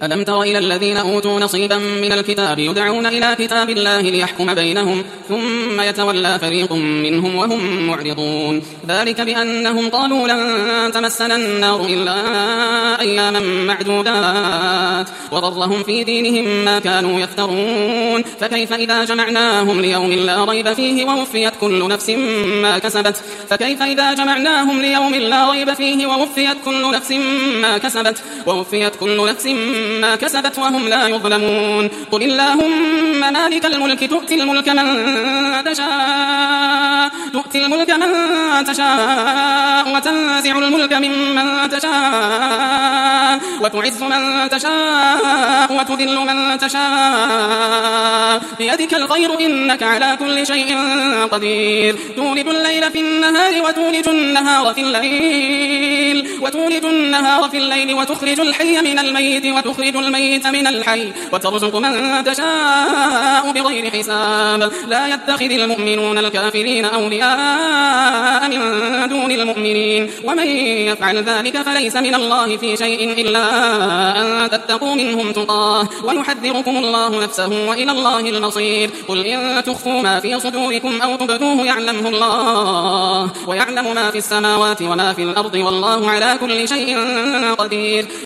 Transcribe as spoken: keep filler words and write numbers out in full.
ألم تر إلى الذين أوتوا نصيبا من الكتاب يدعون إلى كتاب الله ليحكم بينهم ثم يتولى فريق منهم وهم معرضون ذلك بأنهم قالوا لن تمسنا النار إلا أياما معدودات وغرهم في دينهم ما كانوا يفترون فكيف إذا جمعناهم ليوم لا ريب فيه ووفيت كل نفس ما كسبت فكيف إذا جمعناهم ليوم لا ريب فيه ووفيت كل نفس ما كسبت ووفيت كل نفس ما كسبت وهم لا يظلمون قل اللهم مالك الملك تؤتي الملك من تشاء تؤتي الملك من تشاء وتنزع الملك ممن تشاء وتعز من تشاء وتذل من تشاء بيدك الخير إنك على كل شيء قدير تولد الليل في النهار وتولد النهار في الليل وتولد النهار في الليل وتخرج الحي من الميت وتخرج الميت من الحي وترزق من تشاء بغير حساب لا يتخذ المؤمنون الكافرين أولياء من دون المؤمنين ومن يفعل ذلك فليس من الله في شيء إلا أن تتقوا منهم تقاه ويحذركم الله نفسه وإلى الله المصير قل إن تخفوا ما في صدوركم أو تبدوه يعلمه الله ويعلم ما في السماوات وما في الأرض والله على كل شيء قدير